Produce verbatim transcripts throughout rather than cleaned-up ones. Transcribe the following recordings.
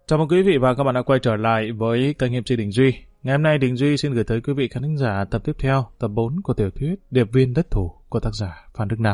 Chào mừng quý vị và các bạn đã quay trở lại với kênh em xê Đình Duy. Ngày hôm nay Đình Duy xin gửi tới quý vị khán giả tập tiếp theo, tập bốn của tiểu thuyết Điệp viên đất thủ của tác giả Phan Đức Nam.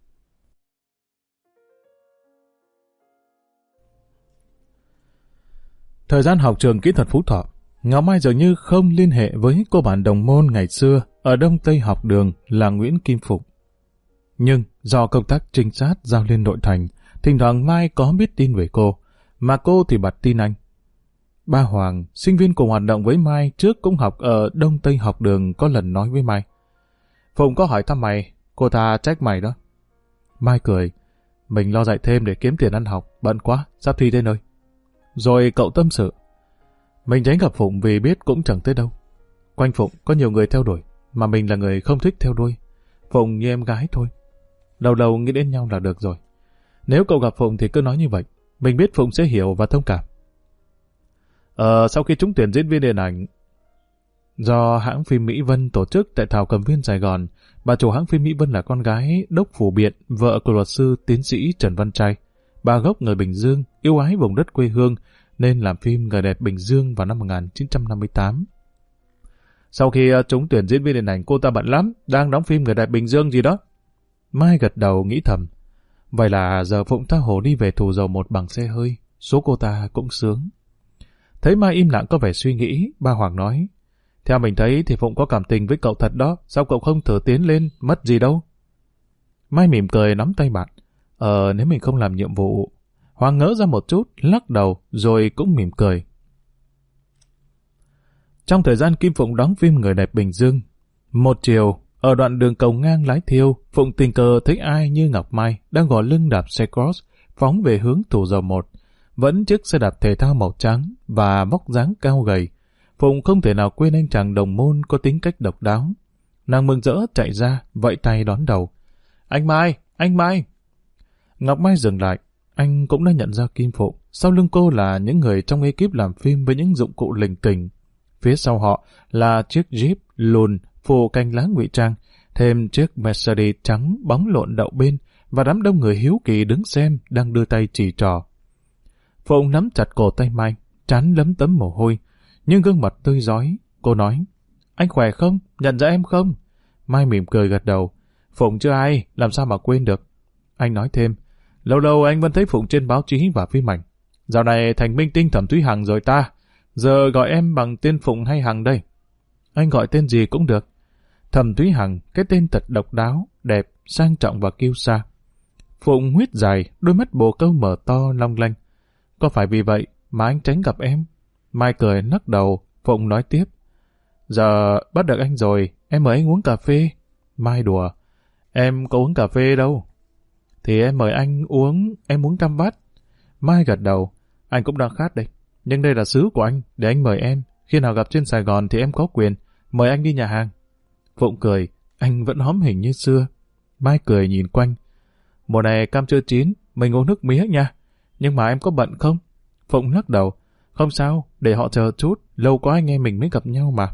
Thời gian học trường kỹ thuật Phú Thọ, Ngọc Mai dường như không liên hệ với cô bạn đồng môn ngày xưa ở Đông Tây học đường là Nguyễn Kim Phụng. Nhưng do công tác trinh sát giao liên nội thành, thỉnh thoảng Mai có biết tin về cô, mà cô thì bật tin anh. Ba Hoàng, sinh viên cùng hoạt động với Mai trước cũng học ở Đông Tây học đường, có lần nói với Mai: Phụng có hỏi thăm mày, cô ta trách mày đó. Mai cười: Mình lo dạy thêm để kiếm tiền ăn học, bận quá, sắp thi tới nơi. Rồi cậu tâm sự: Mình tránh gặp Phụng vì biết cũng chẳng tới đâu. Quanh Phụng có nhiều người theo đuổi, mà mình là người không thích theo đuôi. Phụng như em gái thôi. Đầu đầu nghĩ đến nhau là được rồi. Nếu cậu gặp Phụng thì cứ nói như vậy, mình biết Phụng sẽ hiểu và thông cảm. Ờ, sau khi trúng tuyển diễn viên điện ảnh do hãng phim Mỹ Vân tổ chức tại Thảo Cầm Viên, Sài Gòn, bà chủ hãng phim Mỹ Vân là con gái Đốc Phủ Biện, vợ của luật sư tiến sĩ Trần Văn Trai. Bà gốc người Bình Dương, yêu ái vùng đất quê hương, nên làm phim Người đẹp Bình Dương vào năm một nghìn chín trăm năm mươi tám. Sau khi trúng tuyển diễn viên điện ảnh, cô ta bận lắm, đang đóng phim Người đẹp Bình Dương gì đó. Mai gật đầu nghĩ thầm, vậy là giờ Phụng tha hồ đi về Thủ Dầu Một bằng xe hơi, số cô ta cũng sướng. Thấy Mai im lặng có vẻ suy nghĩ, ba Hoàng nói: Theo mình thấy thì Phụng có cảm tình với cậu thật đó, sao cậu không thử tiến lên, mất gì đâu. Mai mỉm cười nắm tay bạn: Ờ, nếu mình không làm nhiệm vụ. Hoàng ngỡ ra một chút, lắc đầu, rồi cũng mỉm cười. Trong thời gian Kim Phụng đóng phim Người đẹp Bình Dương, một chiều, ở đoạn đường cầu ngang Lái Thiêu, Phụng tình cờ thấy ai như Ngọc Mai đang gò lưng đạp xe cross, phóng về hướng Thủ Dầu Một. Vẫn chiếc xe đạp thể thao màu trắng và vóc dáng cao gầy. Phụng không thể nào quên anh chàng đồng môn có tính cách độc đáo. Nàng mừng rỡ chạy ra, vẫy tay đón đầu. Anh Mai, anh Mai. Ngọc Mai dừng lại. Anh cũng đã nhận ra Kim Phụng. Sau lưng cô là những người trong ekip làm phim với những dụng cụ lình kình. Phía sau họ là chiếc Jeep lùn phủ cành lá ngụy trang, thêm chiếc Mercedes trắng bóng lộn đậu bên và đám đông người hiếu kỳ đứng xem đang đưa tay chỉ trò. Phụng nắm chặt cổ tay Mai, trán lấm tấm mồ hôi, nhưng gương mặt tươi rói. Cô nói: Anh khỏe không? Nhận ra em không? Mai mỉm cười gật đầu. Phụng chưa ai, làm sao mà quên được. Anh nói thêm: Lâu lâu anh vẫn thấy Phụng trên báo chí và phim ảnh. Dạo này thành minh tinh Thẩm Thúy Hằng rồi ta. Giờ gọi em bằng tên Phụng hay Hằng đây? Anh gọi tên gì cũng được. Thẩm Thúy Hằng, cái tên thật độc đáo, đẹp, sang trọng và kiêu sa. Phụng huyết dài, đôi mắt bồ câu mở to long lanh. Có phải vì vậy mà anh tránh gặp em? Mai cười lắc đầu. Phụng nói tiếp: Giờ bắt được anh rồi, em mời anh uống cà phê. Mai đùa: Em có uống cà phê đâu. Thì em mời anh uống, em uống trăm bát. Mai gật đầu: Anh cũng đang khát đây, nhưng đây là xứ của anh, để anh mời em. Khi nào gặp trên Sài Gòn thì em có quyền mời anh đi nhà hàng. Phụng cười: Anh vẫn hóm hình như xưa. Mai cười nhìn quanh: Mùa này cam chưa chín, mình uống nước mía nha. Nhưng mà em có bận không? Phụng lắc đầu: Không sao, để họ chờ chút, lâu quá anh em mình mới gặp nhau mà.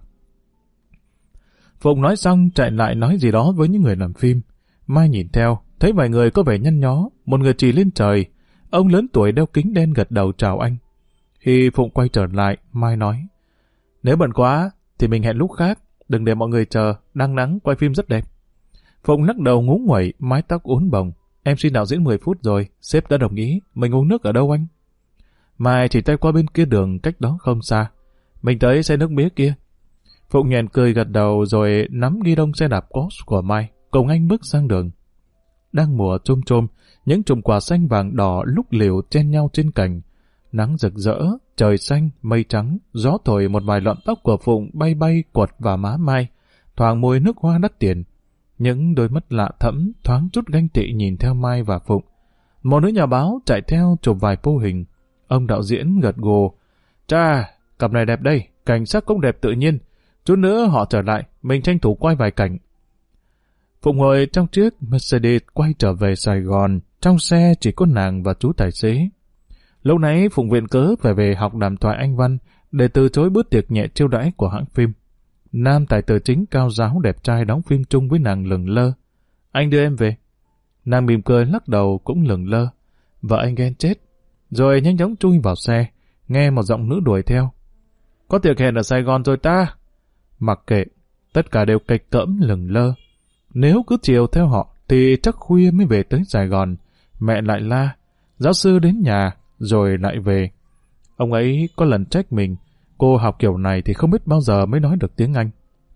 Phụng nói xong chạy lại nói gì đó với những người làm phim. Mai nhìn theo, thấy vài người có vẻ nhăn nhó, một người chỉ lên trời. Ông lớn tuổi đeo kính đen gật đầu chào anh. Khi Phụng quay trở lại, Mai nói: Nếu bận quá thì mình hẹn lúc khác, đừng để mọi người chờ, đang nắng quay phim rất đẹp. Phụng lắc đầu ngú nguẩy, mái tóc uốn bồng: Em xin đạo diễn mười phút rồi, sếp đã đồng ý, mình uống nước ở đâu anh? Mai chỉ tay qua bên kia đường cách đó không xa: Mình tới xe nước mía kia. Phụng nhẹn cười gật đầu rồi nắm ghi đông xe đạp Porsche của Mai, cùng anh bước sang đường. Đang mùa chôm chôm, những chùm quả xanh vàng đỏ lúc liều chen nhau trên cành. Nắng rực rỡ, trời xanh, mây trắng, gió thổi một vài lọn tóc của Phụng bay bay quật vào má Mai, thoảng mùi nước hoa đắt tiền. Những đôi mắt lạ thẫm thoáng chút ganh tị nhìn theo Mai và Phụng. Một nữ nhà báo chạy theo chụp vài pô hình. Ông đạo diễn gật gù: Chà, cặp này đẹp đây, cảnh sắc cũng đẹp tự nhiên. Chút nữa họ trở lại, mình tranh thủ quay vài cảnh. Phụng ngồi trong chiếc Mercedes quay trở về Sài Gòn, trong xe chỉ có nàng và chú tài xế. Lâu nãy Phụng viện cớ phải về học đàm thoại Anh văn để từ chối bữa tiệc nhẹ chiêu đãi của hãng phim. Nam tài tử chính cao giáo đẹp trai đóng phim chung với nàng lừng lơ: Anh đưa em về. Nàng mỉm cười lắc đầu cũng lừng lơ: Vợ anh ghen chết. Rồi nhanh chóng chui vào xe. nghe một giọng nữ đuổi theo. Có tiệc hẹn ở Sài Gòn rồi ta. Mặc kệ, tất cả đều cạch cỡm lửng lơ. Nếu cứ chiều theo họ thì chắc khuya mới về tới Sài Gòn. Mẹ lại la, giáo sư đến nhà rồi lại về. Ông ấy có lần trách mình, cô học kiểu này thì không biết bao giờ mới nói được tiếng Anh.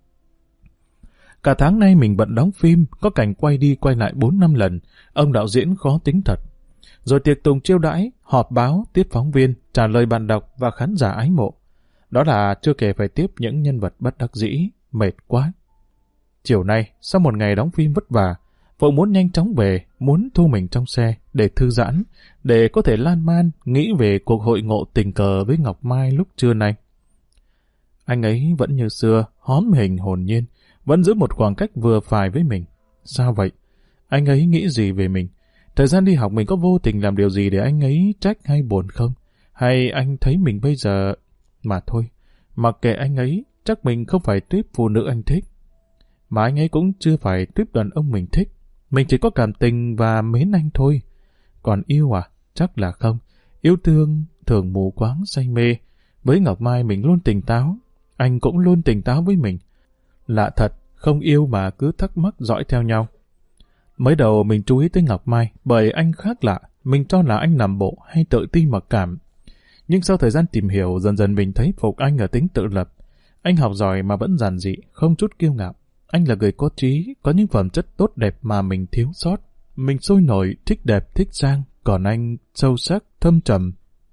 Cả tháng nay mình bận đóng phim, có cảnh quay đi quay lại bốn năm lần, ông đạo diễn khó tính thật. Rồi tiệc tùng chiêu đãi, họp báo, tiếp phóng viên, trả lời bạn đọc và khán giả ái mộ. Đó là chưa kể phải tiếp những nhân vật bất đắc dĩ, mệt quá. Chiều nay, sau một ngày đóng phim vất vả, Phụng muốn nhanh chóng về, muốn thu mình trong xe để thư giãn, để có thể lan man nghĩ về cuộc hội ngộ tình cờ với Ngọc Mai lúc trưa nay. Anh ấy vẫn như xưa, hóm hình hồn nhiên, vẫn giữ một khoảng cách vừa phải với mình. Sao vậy? Anh ấy nghĩ gì về mình? Thời gian đi học mình có vô tình làm điều gì để anh ấy trách hay buồn không? Hay anh thấy mình bây giờ... Mà thôi, mặc kệ anh ấy, chắc mình không phải tuyếp phụ nữ anh thích. Mà anh ấy cũng chưa phải tuyếp đàn ông mình thích. Mình chỉ có cảm tình và mến anh thôi. Còn yêu à? Chắc là không. Yêu thương thường mù quáng say mê. Với Ngọc Mai mình luôn tỉnh táo. Anh cũng luôn tỉnh táo với mình. Lạ thật, không yêu mà cứ thắc mắc dõi theo nhau. Mới đầu mình chú ý tới Ngọc Mai bởi anh khác lạ. Mình cho là anh làm bộ hay tự ti mặc cảm. Nhưng sau thời gian tìm hiểu, dần dần mình thấy phục anh ở tính tự lập. Anh học giỏi mà vẫn giản dị, không chút kiêu ngạo. Anh là người có trí, có những phẩm chất tốt đẹp mà mình thiếu sót. Mình sôi nổi, thích đẹp, thích sang, còn anh sâu sắc, thâm trầm.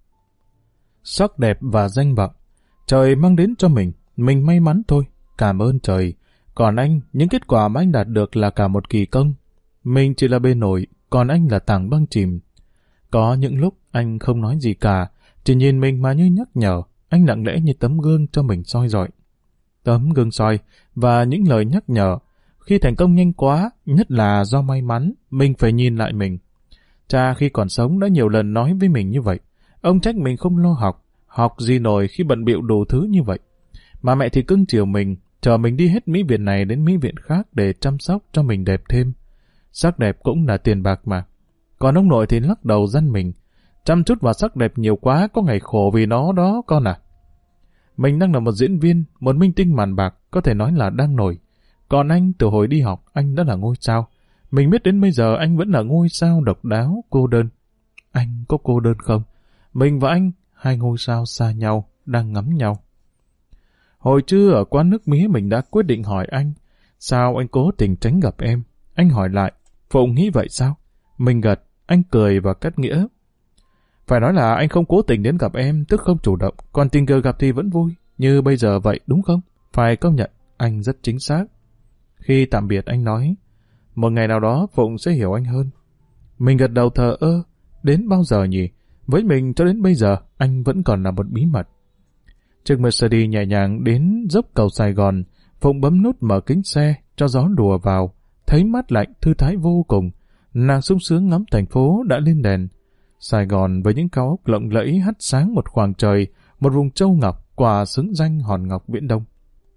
Sắc đẹp và danh vọng. Trời mang đến cho mình, mình may mắn thôi, cảm ơn trời. Còn anh, những kết quả mà anh đạt được là cả một kỳ công. Mình chỉ là bề nổi, còn anh là tảng băng chìm. Có những lúc anh không nói gì cả, chỉ nhìn mình mà như nhắc nhở, anh lặng lẽ như tấm gương cho mình soi dọi. Tấm gương soi và những lời nhắc nhở. Khi thành công nhanh quá, nhất là do may mắn, mình phải nhìn lại mình. Cha khi còn sống đã nhiều lần nói với mình như vậy. Ông trách mình không lo học, học gì nổi khi bận bịu đủ thứ như vậy. Mà mẹ thì cưng chiều mình, chờ mình đi hết mỹ viện này đến mỹ viện khác để chăm sóc cho mình đẹp thêm. Sắc đẹp cũng là tiền bạc mà. Còn ông nội thì lắc đầu dằn mình. Chăm chút vào sắc đẹp nhiều quá, có ngày khổ vì nó đó con à. Mình đang là một diễn viên, một minh tinh màn bạc, có thể nói là đang nổi. Còn anh, từ hồi đi học, anh đã là ngôi sao. Mình biết đến bây giờ anh vẫn là ngôi sao độc đáo, cô đơn. Anh có cô đơn không? Mình và anh, hai ngôi sao xa nhau, đang ngắm nhau. Hồi trưa ở quán nước mía mình đã quyết định hỏi anh, sao anh cố tình tránh gặp em? Anh hỏi lại, Phụng nghĩ vậy sao? Mình gật, anh cười và cắt nghĩa. Phải nói là anh không cố tình đến gặp em, tức không chủ động, còn tình cờ gặp thì vẫn vui, như bây giờ vậy đúng không? Phải công nhận, anh rất chính xác. Khi tạm biệt anh nói, một ngày nào đó Phụng sẽ hiểu anh hơn. Mình gật đầu thờ ơ, đến bao giờ nhỉ? Với mình cho đến bây giờ, anh vẫn còn là một bí mật. Chiếc Mercedes nhẹ nhàng đến dốc cầu Sài Gòn, Phụng bấm nút mở kính xe, cho gió đùa vào, thấy mát lạnh, thư thái vô cùng. Nàng sung sướng ngắm thành phố đã lên đèn. Sài Gòn với những cao ốc lộng lẫy hắt sáng một khoảng trời, một vùng châu ngọc, quả xứng danh hòn ngọc Viễn Đông.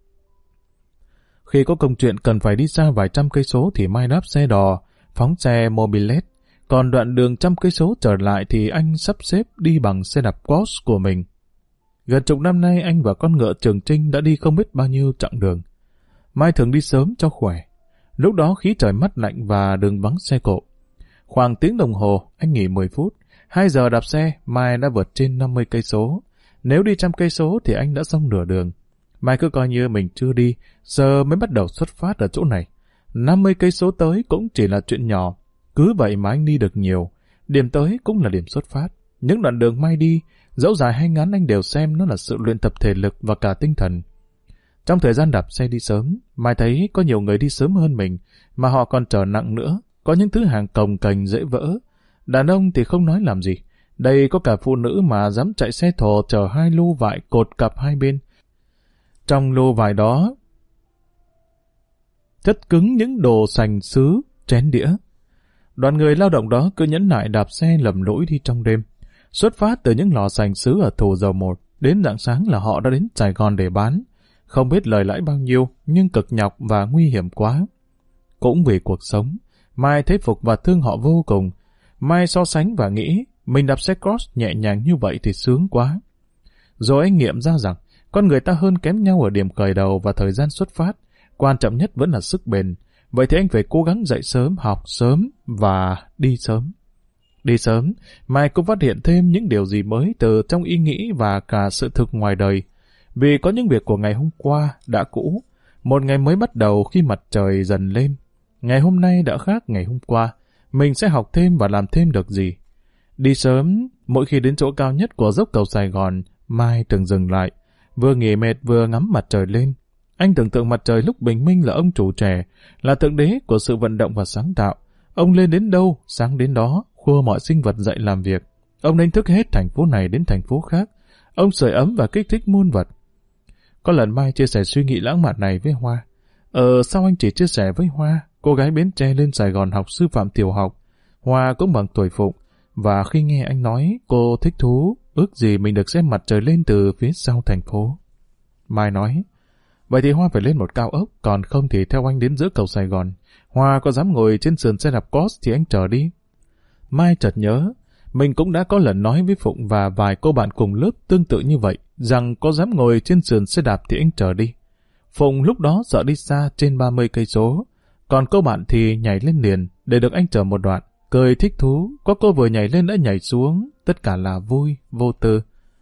Khi có công chuyện cần phải đi xa vài trăm cây số thì Mai đáp xe đò, phóng xe Mobilet. Còn đoạn đường trăm cây số trở lại thì anh sắp xếp đi bằng xe đạp Cross của mình. Gần chục năm nay anh và con ngựa Trường Trinh đã đi không biết bao nhiêu chặng đường. Mai thường đi sớm cho khỏe. Lúc đó khí trời mát lạnh và đường vắng xe cộ. Khoảng tiếng đồng hồ, anh nghỉ mười phút. Hai giờ đạp xe, Mai đã vượt trên năm mươi cây số. Nếu đi trăm cây số thì anh đã xong nửa đường. Mai cứ coi như mình chưa đi, giờ mới bắt đầu xuất phát ở chỗ này. năm mươi cây số tới cũng chỉ là chuyện nhỏ. Cứ vậy mà anh đi được nhiều. Điểm tới cũng là điểm xuất phát. Những đoạn đường Mai đi, dẫu dài hay ngắn anh đều xem nó là sự luyện tập thể lực và cả tinh thần. Trong thời gian đạp xe đi sớm, Mai thấy có nhiều người đi sớm hơn mình, mà họ còn chở nặng nữa. Có những thứ hàng cồng kềnh dễ vỡ. Đàn ông thì không nói làm gì. Đây có cả phụ nữ mà dám chạy xe thồ chở hai lu vải cột cặp hai bên. Trong lu vải đó chất cứng những đồ sành sứ, chén đĩa. Đoàn người lao động đó cứ nhẫn nại đạp xe lầm lũi đi trong đêm. Xuất phát từ những lò sành sứ ở Thủ Dầu Một, đến rạng sáng là họ đã đến Sài Gòn để bán. Không biết lời lãi bao nhiêu, nhưng cực nhọc và nguy hiểm quá. Cũng vì cuộc sống, Mai thấy phục và thương họ vô cùng. Mai so sánh và nghĩ, mình đạp xe cross nhẹ nhàng như vậy thì sướng quá. Rồi anh nghiệm ra rằng, con người ta hơn kém nhau ở điểm khởi đầu và thời gian xuất phát. Quan trọng nhất vẫn là sức bền. Vậy thì anh phải cố gắng dậy sớm, học sớm và đi sớm. Đi sớm, Mai cũng phát hiện thêm những điều gì mới từ trong ý nghĩ và cả sự thực ngoài đời. Vì có những việc của ngày hôm qua đã cũ. Một ngày mới bắt đầu khi mặt trời dần lên. Ngày hôm nay đã khác ngày hôm qua. Mình sẽ học thêm và làm thêm được gì. Đi sớm, mỗi khi đến chỗ cao nhất của dốc cầu Sài Gòn, Mai từng dừng lại. Vừa nghỉ mệt vừa ngắm mặt trời lên. Anh tưởng tượng mặt trời lúc bình minh là ông chủ trẻ, là thượng đế của sự vận động và sáng tạo. Ông lên đến đâu, sáng đến đó, khua mọi sinh vật dậy làm việc. Ông đánh thức hết thành phố này đến thành phố khác. Ông sưởi ấm và kích thích muôn vật. Có lần Mai chia sẻ suy nghĩ lãng mạn này với Hoa. Ờ, sao anh chỉ chia sẻ với Hoa, cô gái Bến Tre lên Sài Gòn học sư phạm tiểu học. Hoa cũng bằng tuổi Phụng, và khi nghe anh nói, cô thích thú, ước gì mình được xem mặt trời lên từ phía sau thành phố. Mai nói, vậy thì Hoa phải lên một cao ốc, còn không thì theo anh đến giữa cầu Sài Gòn. Hoa có dám ngồi trên sườn xe đạp Cos thì anh chờ đi. Mai chợt nhớ, mình cũng đã có lần nói với Phụng và vài cô bạn cùng lớp tương tự như vậy, rằng có dám ngồi trên sườn xe đạp thì anh chờ đi. Phụng lúc đó sợ đi xa trên ba mươi cây số, còn cô bạn thì nhảy lên liền để được anh chờ một đoạn, cười thích thú, có cô vừa nhảy lên đã nhảy xuống, tất cả là vui, vô tư.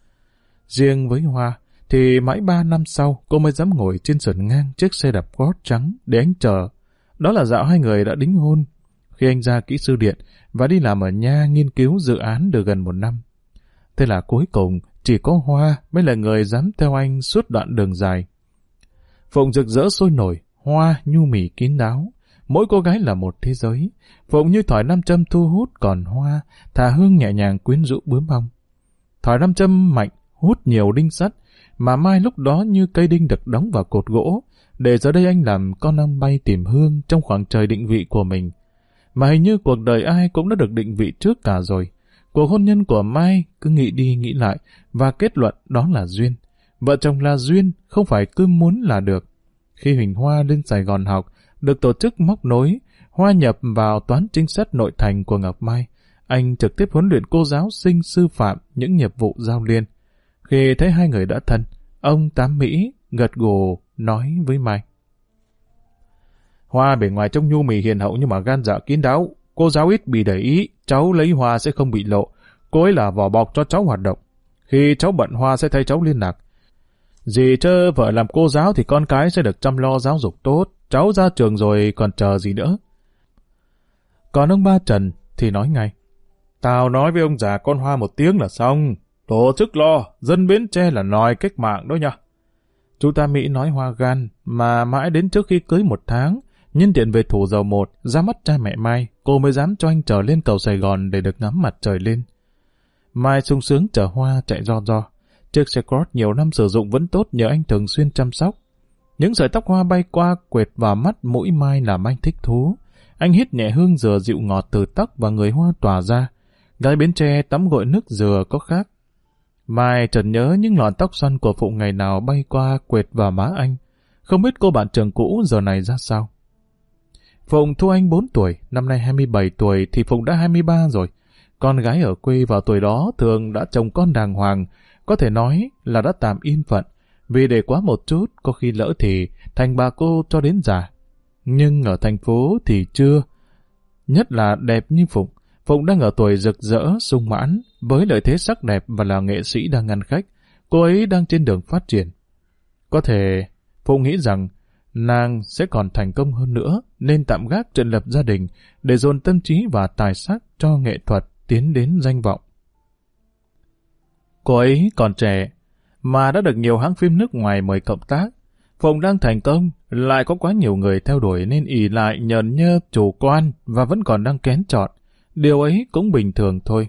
Riêng với Hoa, thì mãi ba năm sau cô mới dám ngồi trên sườn ngang chiếc xe đạp gót trắng để anh chờ. Đó là dạo hai người đã đính hôn, khi anh ra kỹ sư điện và đi làm ở Nha nghiên cứu dự án được gần một năm. Thế là cuối cùng chỉ có Hoa mới là người dám theo anh suốt đoạn đường dài. Phụng rực rỡ sôi nổi, Hoa nhu mì kín đáo. Mỗi cô gái là một thế giới. Phụng như thỏi nam châm thu hút, còn Hoa thả hương nhẹ nhàng quyến rũ bướm bông. Thỏi nam châm mạnh hút nhiều đinh sắt, mà Mai lúc đó như cây đinh được đóng vào cột gỗ, để giờ đây anh làm con ong bay tìm hương trong khoảng trời định vị của mình. Mà hình như cuộc đời ai cũng đã được định vị trước cả rồi. Cuộc hôn nhân của Mai cứ nghĩ đi nghĩ lại và kết luận đó là duyên. Vợ chồng là duyên, không phải cứ muốn là được. Khi Huỳnh Hoa lên Sài Gòn học, được tổ chức móc nối, Hoa nhập vào toán trinh sát nội thành của Ngọc Mai. Anh trực tiếp huấn luyện cô giáo sinh sư phạm những nghiệp vụ giao liên. Khi thấy hai người đã thân, ông Tám Mỹ gật gù nói với Mai. Hoa bề ngoài trông nhu mì hiền hậu nhưng mà gan dạ kín đáo. Cô giáo ít bị để ý, cháu lấy Hoa sẽ không bị lộ. Cô ấy là vỏ bọc cho cháu hoạt động. Khi cháu bận Hoa sẽ thay cháu liên lạc. Dì chơ vợ làm cô giáo thì con cái sẽ được chăm lo giáo dục tốt. Cháu ra trường rồi còn chờ gì nữa. Còn ông ba Trần thì nói ngay. Tao nói với ông già con Hoa một tiếng là xong. Tổ chức lo, dân Bến Tre là nòi cách mạng đó nha. Chú Tám Mỹ nói Hoa gan, mà mãi đến trước khi cưới một tháng, nhân tiện về Thủ Dầu Một, ra mắt cha mẹ Mai, cô mới dám cho anh trở lên cầu Sài Gòn để được ngắm mặt trời lên. Mai sung sướng chở Hoa chạy ro ro. Chiếc xe Cross nhiều năm sử dụng vẫn tốt nhờ anh thường xuyên chăm sóc. Những sợi tóc Hoa bay qua quệt vào mắt mũi Mai làm anh thích thú. Anh hít nhẹ hương dừa dịu ngọt từ tóc và người Hoa tỏa ra. Gái Bến Tre tắm gội nước dừa có khác. Mai chợt nhớ những lọn tóc xoăn của Phụng ngày nào bay qua quệt vào má anh. Không biết cô bạn trường cũ giờ này ra sao. Phụng thua anh bốn tuổi, năm nay hai mươi bảy tuổi thì Phụng đã hai mươi ba rồi. Con gái ở quê vào tuổi đó thường đã chồng con đàng hoàng, có thể nói là đã tạm yên phận, vì để quá một chút, có khi lỡ thì thành bà cô cho đến già. Nhưng ở thành phố thì chưa. Nhất là đẹp như Phụng. Phụng đang ở tuổi rực rỡ, sung mãn, với lợi thế sắc đẹp và là nghệ sĩ đang ngăn khách. Cô ấy đang trên đường phát triển. Có thể Phụng nghĩ rằng nàng sẽ còn thành công hơn nữa, nên tạm gác chuyện lập gia đình để dồn tâm trí và tài sắc cho nghệ thuật tiến đến danh vọng. Cô ấy còn trẻ, mà đã được nhiều hãng phim nước ngoài mời cộng tác. Phụng đang thành công, lại có quá nhiều người theo đuổi nên ỷ lại nhờn nhơ chủ quan và vẫn còn đang kén chọn. Điều ấy cũng bình thường thôi.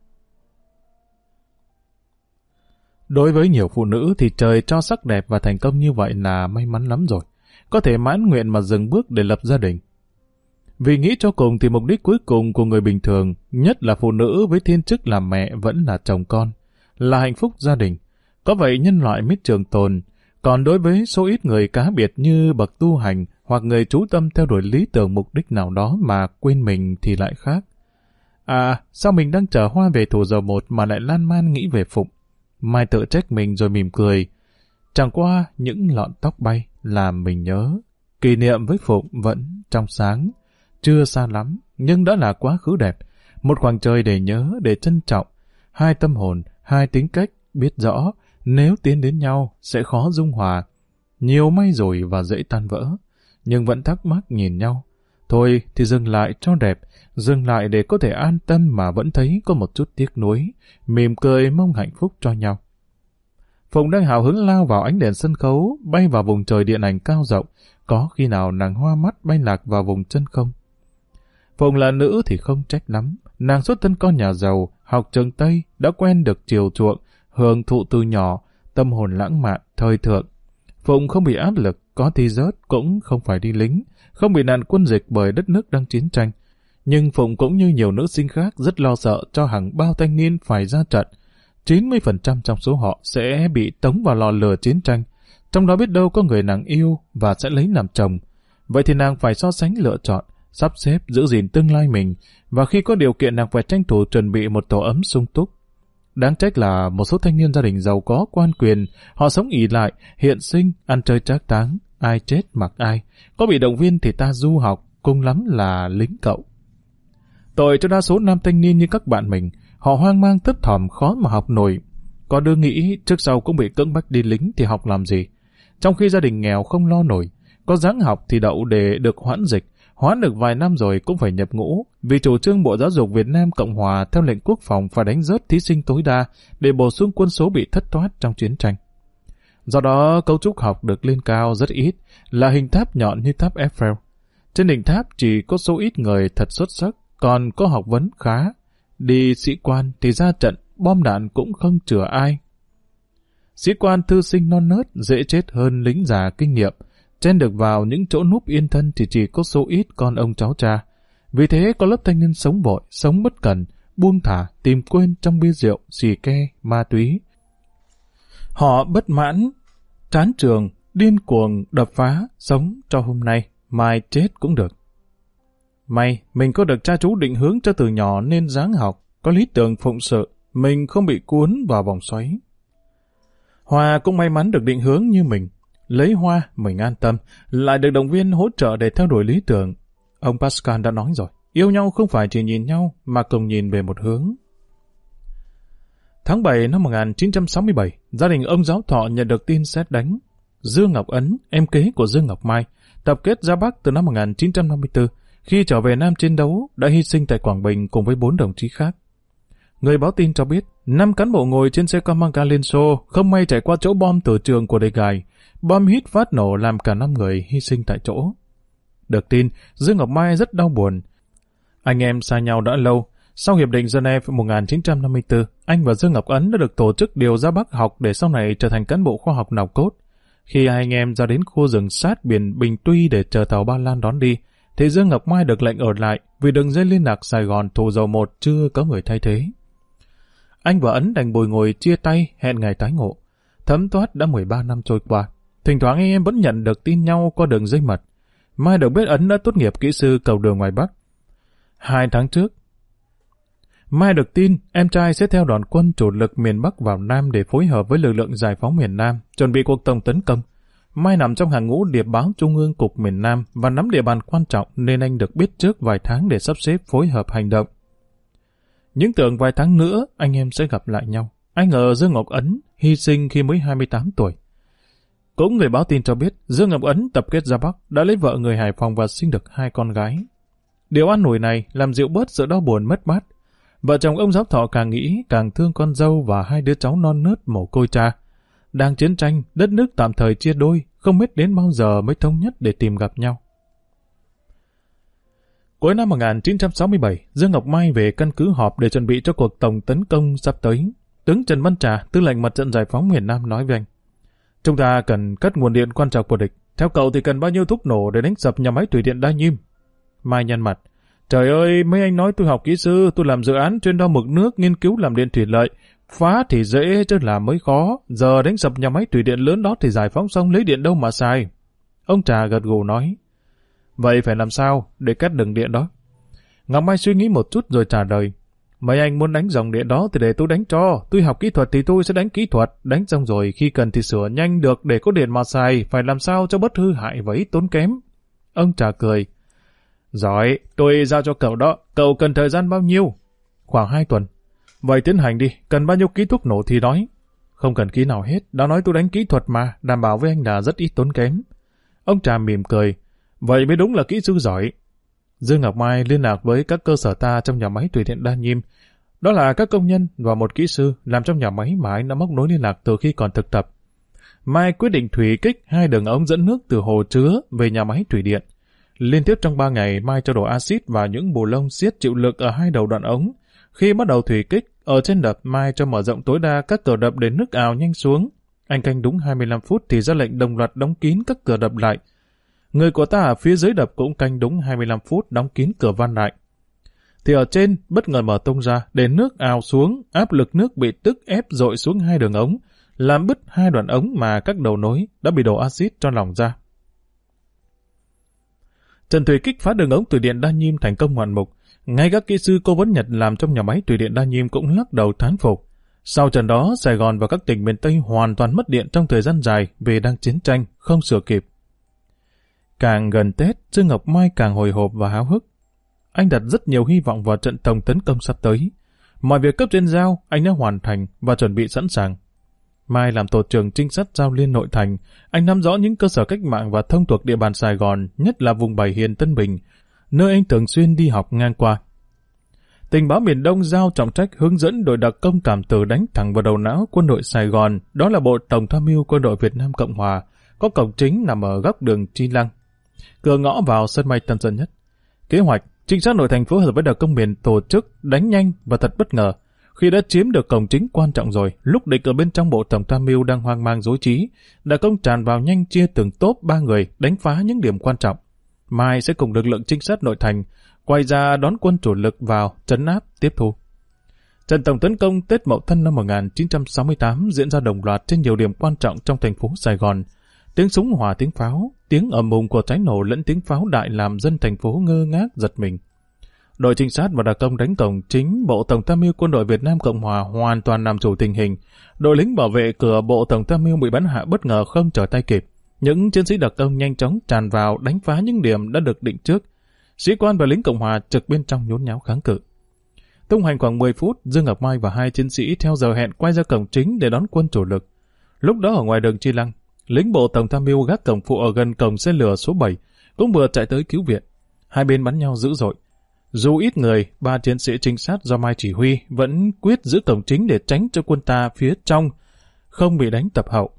Đối với nhiều phụ nữ thì trời cho sắc đẹp và thành công như vậy là may mắn lắm rồi. Có thể mãn nguyện mà dừng bước để lập gia đình. Vì nghĩ cho cùng thì mục đích cuối cùng của người bình thường, nhất là phụ nữ với thiên chức làm mẹ, vẫn là chồng con, là hạnh phúc gia đình. Có vậy nhân loại mới trường tồn. Còn đối với số ít người cá biệt như bậc tu hành hoặc người chú tâm theo đuổi lý tưởng mục đích nào đó mà quên mình thì lại khác. À, sao mình đang chở Hoa về Thủ Dầu Một mà lại lan man nghĩ về Phụng? Mai tự trách mình rồi mỉm cười. Chẳng qua những lọn tóc bay làm mình nhớ. Kỷ niệm với Phụng vẫn trong sáng. Chưa xa lắm, nhưng đã là quá khứ đẹp. Một khoảng trời để nhớ, để trân trọng. Hai tâm hồn, hai tính cách, biết rõ, nếu tiến đến nhau, sẽ khó dung hòa. Nhiều may rủi và dễ tan vỡ. Nhưng vẫn thắc mắc nhìn nhau. Thôi thì dừng lại cho đẹp, dừng lại để có thể an tâm mà vẫn thấy có một chút tiếc nuối, mỉm cười mong hạnh phúc cho nhau. Phụng đang hào hứng lao vào ánh đèn sân khấu, bay vào vùng trời điện ảnh cao rộng, có khi nào nàng hoa mắt bay lạc vào vùng chân không? Phụng là nữ thì không trách lắm, nàng xuất thân con nhà giàu, học trường Tây, đã quen được chiều chuộng, hưởng thụ từ nhỏ, tâm hồn lãng mạn, thời thượng. Phụng không bị áp lực, có thi rớt cũng không phải đi lính, không bị nạn quân dịch bởi đất nước đang chiến tranh. Nhưng Phụng cũng như nhiều nữ sinh khác rất lo sợ cho hàng bao thanh niên phải ra trận. chín mươi phần trăm trong số họ sẽ bị tống vào lò lửa chiến tranh, trong đó biết đâu có người nàng yêu và sẽ lấy làm chồng. Vậy thì nàng phải so sánh lựa chọn, sắp xếp giữ gìn tương lai mình, và khi có điều kiện nàng phải tranh thủ chuẩn bị một tổ ấm sung túc. Đáng trách là một số thanh niên gia đình giàu có quan quyền, họ sống ỷ lại, hiện sinh, ăn chơi trác táng, ai chết mặc ai. Có bị động viên thì ta du học, cùng lắm là lính cậu. Tội cho đa số nam thanh niên như các bạn mình, họ hoang mang thấp thỏm khó mà học nổi. Có đứa nghĩ trước sau cũng bị cưỡng bách đi lính thì học làm gì. Trong khi gia đình nghèo không lo nổi, có dáng học thì đậu để được hoãn dịch, hoãn được vài năm rồi cũng phải nhập ngũ, vì chủ trương Bộ Giáo dục Việt Nam Cộng Hòa theo lệnh quốc phòng phải đánh rớt thí sinh tối đa để bổ sung quân số bị thất thoát trong chiến tranh. Do đó, cấu trúc học được lên cao rất ít, là hình tháp nhọn như tháp Eiffel. Trên đỉnh tháp chỉ có số ít người thật xuất sắc, còn có học vấn khá. Đi sĩ quan thì ra trận, bom đạn cũng không chừa ai. Sĩ quan thư sinh non nớt dễ chết hơn lính già kinh nghiệm, chen được vào những chỗ núp yên thân thì chỉ có số ít con ông cháu cha. Vì thế có lớp thanh niên sống vội, sống bất cần, buông thả, tìm quên trong bia rượu, xì ke, ma túy. Họ bất mãn, chán trường, điên cuồng, đập phá, sống cho hôm nay, mai chết cũng được. May, mình có được cha chú định hướng cho từ nhỏ nên dáng học, có lý tưởng phụng sự, mình không bị cuốn vào vòng xoáy. Hoa cũng may mắn được định hướng như mình. Lấy Hoa, mình an tâm, lại được động viên hỗ trợ để theo đuổi lý tưởng. Ông Pascal đã nói rồi, yêu nhau không phải chỉ nhìn nhau, mà cùng nhìn về một hướng. Tháng bảy năm một nghìn chín trăm sáu mươi bảy, gia đình ông Giáo Thọ nhận được tin sét đánh. Dương Ngọc Ấn, em kế của Dương Ngọc Mai, tập kết ra Bắc từ năm một nghìn chín trăm năm mươi tư, khi trở về Nam chiến đấu, đã hy sinh tại Quảng Bình cùng với bốn đồng chí khác. Người báo tin cho biết, năm cán bộ ngồi trên xe Kamanga Liên Xô không may chạy qua chỗ bom từ trường của địch gài. Bom hít phát nổ làm cả năm người hy sinh tại chỗ. Được tin, Dương Ngọc Mai rất đau buồn. Anh em xa nhau đã lâu. Sau Hiệp định Geneva một nghìn chín trăm năm mươi tư, anh và Dương Ngọc Ấn đã được tổ chức điều ra Bắc học để sau này trở thành cán bộ khoa học nòng cốt. Khi hai anh em ra đến khu rừng sát biển Bình Tuy để chờ tàu Ba Lan đón đi, thì Dương Ngọc Mai được lệnh ở lại vì đường dây liên lạc Sài Gòn Thủ Dầu Một chưa có người thay thế. Anh và Ấn đành bồi ngồi chia tay hẹn ngày tái ngộ. Thấm thoát đã mười ba năm trôi qua. Thỉnh thoảng anh em vẫn nhận được tin nhau qua đường dây mật. Mai được biết Ấn đã tốt nghiệp kỹ sư cầu đường ngoài Bắc. Hai tháng trước, Mai được tin em trai sẽ theo đoàn quân chủ lực miền Bắc vào Nam để phối hợp với lực lượng giải phóng miền Nam, chuẩn bị cuộc tổng tấn công. Mai nằm trong hàng ngũ điệp báo Trung ương Cục miền Nam và nắm địa bàn quan trọng nên anh được biết trước vài tháng để sắp xếp phối hợp hành động. Những tưởng vài tháng nữa anh em sẽ gặp lại nhau. Ai ngờ Dương Ngọc Ấn hy sinh khi mới hai mươi tám tuổi. Cũng người báo tin cho biết Dương Ngọc Ấn tập kết ra Bắc đã lấy vợ người Hải Phòng và sinh được hai con gái. Điều an ủi này làm dịu bớt sự đau buồn mất mát. Vợ chồng ông Giáo Thọ càng nghĩ càng thương con dâu và hai đứa cháu non nớt mồ côi cha. Đang chiến tranh, đất nước tạm thời chia đôi, không biết đến bao giờ mới thống nhất để tìm gặp nhau. Cuối năm một nghìn chín trăm sáu mươi bảy, Dương Ngọc Mai về căn cứ họp để chuẩn bị cho cuộc tổng tấn công sắp tới. Tướng Trần Văn Trà, tư lệnh mặt trận giải phóng miền Nam nói với anh: "Chúng ta cần cắt nguồn điện quan trọng của địch. Theo cậu thì cần bao nhiêu thuốc nổ để đánh sập nhà máy thủy điện Đa Nhiêm?" Mai nhăn mặt: "Trời ơi, mấy anh nói tôi học kỹ sư, tôi làm dự án chuyên đo mực nước, nghiên cứu làm điện thủy lợi. Phá thì dễ chứ làm mới khó. Giờ đánh sập nhà máy thủy điện lớn đó thì giải phóng xong lấy điện đâu mà xài." Ông Trà gật gù nói: "Vậy phải làm sao để cắt đường điện đó?" Ngọc Mai suy nghĩ một chút rồi trả lời: Mấy anh muốn đánh dòng điện đó thì để tôi đánh cho. Tôi học kỹ thuật thì tôi sẽ đánh kỹ thuật. Đánh xong rồi khi cần thì sửa nhanh được để có điện mà xài. Phải làm sao cho bất hư hại và ít tốn kém. Ông Trà cười. Giỏi, tôi giao cho cậu đó. Cậu cần thời gian bao nhiêu? Khoảng hai tuần. Vậy tiến hành đi. Cần bao nhiêu ký thuốc nổ thì nói. Không cần ký nào hết. Đã nói tôi đánh kỹ thuật mà. Đảm bảo với anh là rất ít tốn kém. Ông Trà mỉm cười. Vậy mới đúng là kỹ sư giỏi. Dương Ngọc Mai liên lạc với các cơ sở ta trong nhà máy thủy điện Đa Nhiêm. Đó là các công nhân và một kỹ sư làm trong nhà máy mà anh đã móc nối liên lạc từ khi còn thực tập. Mai quyết định thủy kích hai đường ống dẫn nước từ hồ chứa về nhà máy thủy điện. Liên tiếp trong ba ngày, Mai cho đổ axit và những bù lông siết chịu lực ở hai đầu đoạn ống. Khi bắt đầu thủy kích, ở trên đập Mai cho mở rộng tối đa các cửa đập để nước ào nhanh xuống. Anh canh đúng hai mươi lăm phút thì ra lệnh đồng loạt đóng kín các cửa đập lại. Người của ta ở phía dưới đập cũng canh đúng hai mươi lăm phút đóng kín cửa van lại. Thì ở trên bất ngờ mở tung ra để nước ào xuống, áp lực nước bị tức ép dội xuống hai đường ống, làm bứt hai đoạn ống mà các đầu nối đã bị đổ axit cho lỏng ra. Trận thủy kích phá đường ống thủy điện Đa Nhiêm thành công ngoạn mục. Ngay các kỹ sư cố vấn Nhật làm trong nhà máy thủy điện Đa Nhiêm cũng lắc đầu thán phục. Sau trận đó, Sài Gòn và các tỉnh miền Tây hoàn toàn mất điện trong thời gian dài vì đang chiến tranh, không sửa kịp. Càng gần Tết, Dương Ngọc Mai càng hồi hộp và háo hức. Anh đặt rất nhiều hy vọng vào trận tổng tấn công sắp tới. Mọi việc cấp trên giao, anh đã hoàn thành và chuẩn bị sẵn sàng. Mai làm tổ trưởng trinh sát giao liên nội thành, anh nắm rõ những cơ sở cách mạng và thông thuộc địa bàn Sài Gòn, nhất là vùng Bảy Hiền Tân Bình, nơi anh thường xuyên đi học ngang qua. Tình báo miền Đông giao trọng trách hướng dẫn đội đặc công cảm tử đánh thẳng vào đầu não quân đội Sài Gòn, đó là Bộ Tổng tham mưu Quân đội Việt Nam Cộng Hòa, có cổng chính nằm ở góc đường Chi Lăng, cửa ngõ vào sân bay Tân Sơn Nhất. Kế hoạch, trinh sát nội thành phối hợp với đặc công miền tổ chức đánh nhanh và thật bất ngờ. Khi đã chiếm được cổng chính quan trọng rồi, lúc địch ở bên trong Bộ Tổng tham mưu đang hoang mang rối trí, đặc công tràn vào nhanh chia từng tốp ba người đánh phá những điểm quan trọng. Mai sẽ cùng lực lượng trinh sát nội thành quay ra đón quân chủ lực vào trấn áp tiếp thu. Trận tổng tấn công Tết Mậu Thân năm một nghìn chín trăm sáu mươi tám diễn ra đồng loạt trên nhiều điểm quan trọng trong thành phố Sài Gòn. Tiếng súng hòa tiếng pháo, tiếng ầm ầm của cháy nổ lẫn tiếng pháo đại làm dân thành phố ngơ ngác giật mình. Đội trinh sát và đặc công đánh cổng chính Bộ Tổng tham mưu Quân đội Việt Nam Cộng Hòa hoàn toàn làm chủ tình hình. Đội lính bảo vệ cửa Bộ Tổng tham mưu bị bắn hạ bất ngờ không trở tay kịp. Những chiến sĩ đặc công nhanh chóng tràn vào đánh phá những điểm đã được định trước. Sĩ quan và lính Cộng Hòa trực bên trong nhốn nháo kháng cự. Tung hành khoảng mười phút, Dương Ngọc Mai và hai chiến sĩ theo giờ hẹn quay ra cổng chính để đón quân chủ lực. Lúc đó ở ngoài đường Chi Lăng, lính Bộ Tổng tham mưu gác cổng phụ ở gần cổng xe lửa số bảy cũng vừa chạy tới cứu viện. Hai bên bắn nhau dữ dội. Dù ít người, ba chiến sĩ trinh sát do Mai chỉ huy vẫn quyết giữ cổng chính để tránh cho quân ta phía trong không bị đánh tập hậu.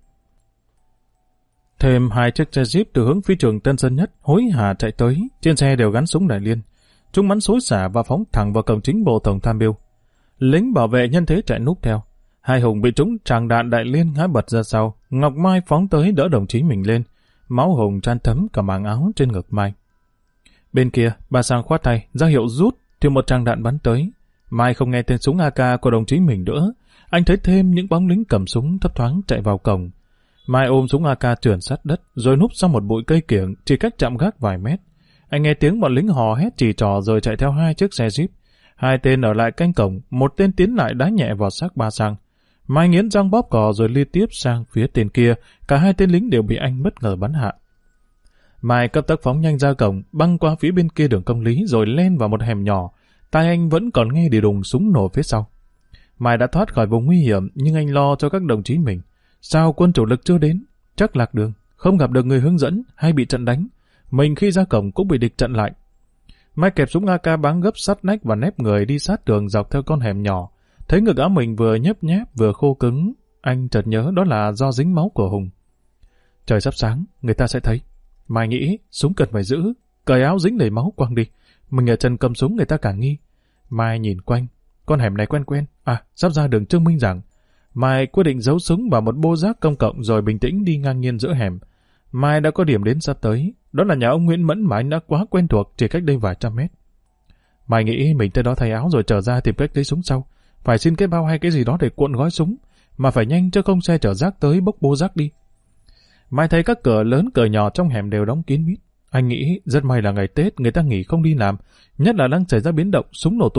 Thêm hai chiếc xe Jeep từ hướng phi trường Tân Sơn Nhất hối hả chạy tới, trên xe đều gắn súng Đại Liên. Chúng bắn xối xả và phóng thẳng vào cổng chính Bộ Tổng tham mưu. Lính bảo vệ nhân thế chạy núp theo. Hai hùng bị trúng tràng đạn Đại Liên ngã bật ra sau. Ngọc Mai phóng tới đỡ đồng chí mình lên. Máu hùng chan thấm cả màng áo trên ngực Mai. Bên kia, bà Sang khoát tay, ra hiệu rút, thì một tràng đạn bắn tới. Mai không nghe tên súng a ca của đồng chí mình nữa. Anh thấy thêm những bóng lính cầm súng thấp thoáng chạy vào cổng. Mai ôm súng a ca trườn sát đất, rồi núp sau một bụi cây kiểng, chỉ cách chạm gác vài mét. Anh nghe tiếng bọn lính hò hét chỉ trò rồi chạy theo hai chiếc xe Jeep. Hai tên ở lại canh cổng, một tên tiến lại đá nhẹ vào xác bà Sang. Mai nghiến răng bóp cò rồi liên tiếp sang phía tên kia, cả hai tên lính đều bị anh bất ngờ bắn hạ. Mai cấp tốc phóng nhanh ra cổng, băng qua phía bên kia đường Công Lý rồi lên vào một hẻm nhỏ. Tai anh vẫn còn nghe đi đùng súng nổ phía sau. Mai đã thoát khỏi vùng nguy hiểm, nhưng anh lo cho các đồng chí mình. Sao quân chủ lực chưa đến? Chắc lạc đường, không gặp được người hướng dẫn hay bị trận đánh. Mình khi ra cổng cũng bị địch trận lại. Mai kẹp súng a ca báng gấp sát nách và nép người đi sát tường dọc theo con hẻm nhỏ. Thấy ngực áo mình vừa nhấp nháp vừa khô cứng, anh chợt nhớ đó là do dính máu của Hùng. Trời sắp sáng, người ta sẽ thấy. Mai nghĩ súng cần phải giữ, cởi áo dính đầy máu quăng đi. Mình ở chân cầm súng người ta càng nghi. Mai nhìn quanh, con hẻm này quen quen, à sắp ra đường Trương Minh Giảng. Mai quyết định giấu súng vào một bô rác công cộng rồi bình tĩnh đi ngang nhiên giữa hẻm. Mai đã có điểm đến sắp tới, đó là nhà ông Nguyễn Mẫn mà anh đã quá quen thuộc chỉ cách đây vài trăm mét. Mai nghĩ mình tới đó thay áo rồi trở ra tìm cách lấy súng sau. Phải xin cái bao hay cái gì đó để cuộn gói súng, mà phải nhanh cho không xe chở rác tới bốc bô rác đi. Mai thấy các cửa lớn cửa nhỏ trong hẻm đều đóng kín mít. Anh nghĩ rất may là ngày Tết người ta nghỉ không đi làm, nhất là đang xảy ra biến động súng nổ tùm lum.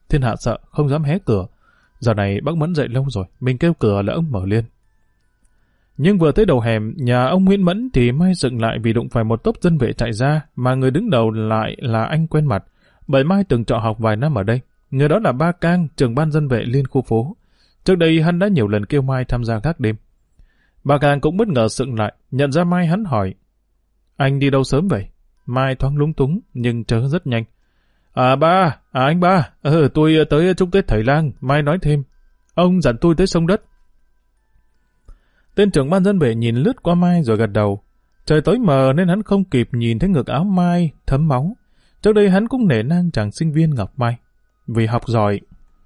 Thiên hạ sợ, không dám hé cửa. Giờ này bác Mẫn dậy lâu rồi, mình kêu cửa là ông mở liền. Nhưng vừa tới đầu hẻm nhà ông Nguyễn Mẫn thì Mai dừng lại vì đụng phải một tốp dân vệ chạy ra, mà người đứng đầu lại là anh quen mặt, bởi Mai từng trọ học vài năm ở đây. Người đó là ba Cang, trưởng ban dân vệ liên khu phố. Trước đây hắn đã nhiều lần kêu Mai tham gia gác đêm. Ba Cang cũng bất ngờ sững lại, nhận ra Mai, hắn hỏi: Anh đi đâu sớm vậy? Mai thoáng lúng túng nhưng chớ rất nhanh. À ba, à anh ba, ừ, tôi tới chúc Tết thầy lang. Mai nói thêm: Ông dặn tôi tới sông Đất. Tên trưởng ban dân vệ nhìn lướt qua Mai rồi gật đầu. Trời tối mờ nên hắn không kịp nhìn thấy ngực áo Mai thấm máu. Trước đây hắn cũng nể nang chàng sinh viên Ngọc Mai, vì học giỏi.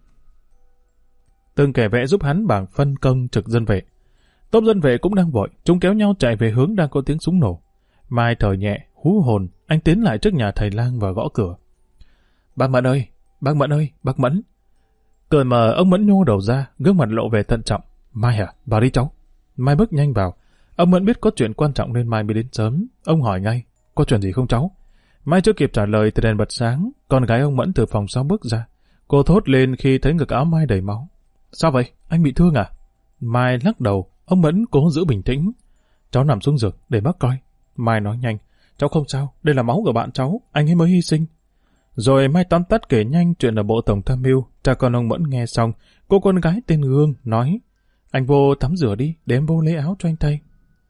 Từng kẻ vẽ giúp hắn bảng phân công trực dân vệ. Tốp dân vệ cũng đang vội, chúng kéo nhau chạy về hướng đang có tiếng súng nổ. Mai thở nhẹ, hú hồn, anh tiến lại trước nhà thầy lang và gõ cửa. Bác Mẫn ơi, bác Mẫn ơi, bác Mẫn. Cười mờ, ông Mẫn nhô đầu ra, gương mặt lộ vẻ thận trọng. Mai à, vào đi cháu. Mai bước nhanh vào. Ông Mẫn biết có chuyện quan trọng nên Mai mới đến sớm. Ông hỏi ngay: Có chuyện gì không cháu? Mai chưa kịp trả lời thì đèn bật sáng, con gái ông Mẫn từ phòng sau bước ra. Cô thốt lên khi thấy ngực áo Mai đầy máu. Sao vậy? Anh bị thương à? Mai lắc đầu. Ông Mẫn cố giữ bình tĩnh. Cháu nằm xuống giường để bác coi. Mai nói nhanh: Cháu không sao, đây là máu của bạn cháu, anh ấy mới hy sinh. Rồi Mai tóm tắt kể nhanh chuyện ở bộ tổng tham mưu. Cha con ông Mẫn nghe xong, cô con gái tên Gương nói: Anh vô tắm rửa đi, để em vô lấy áo cho anh thay.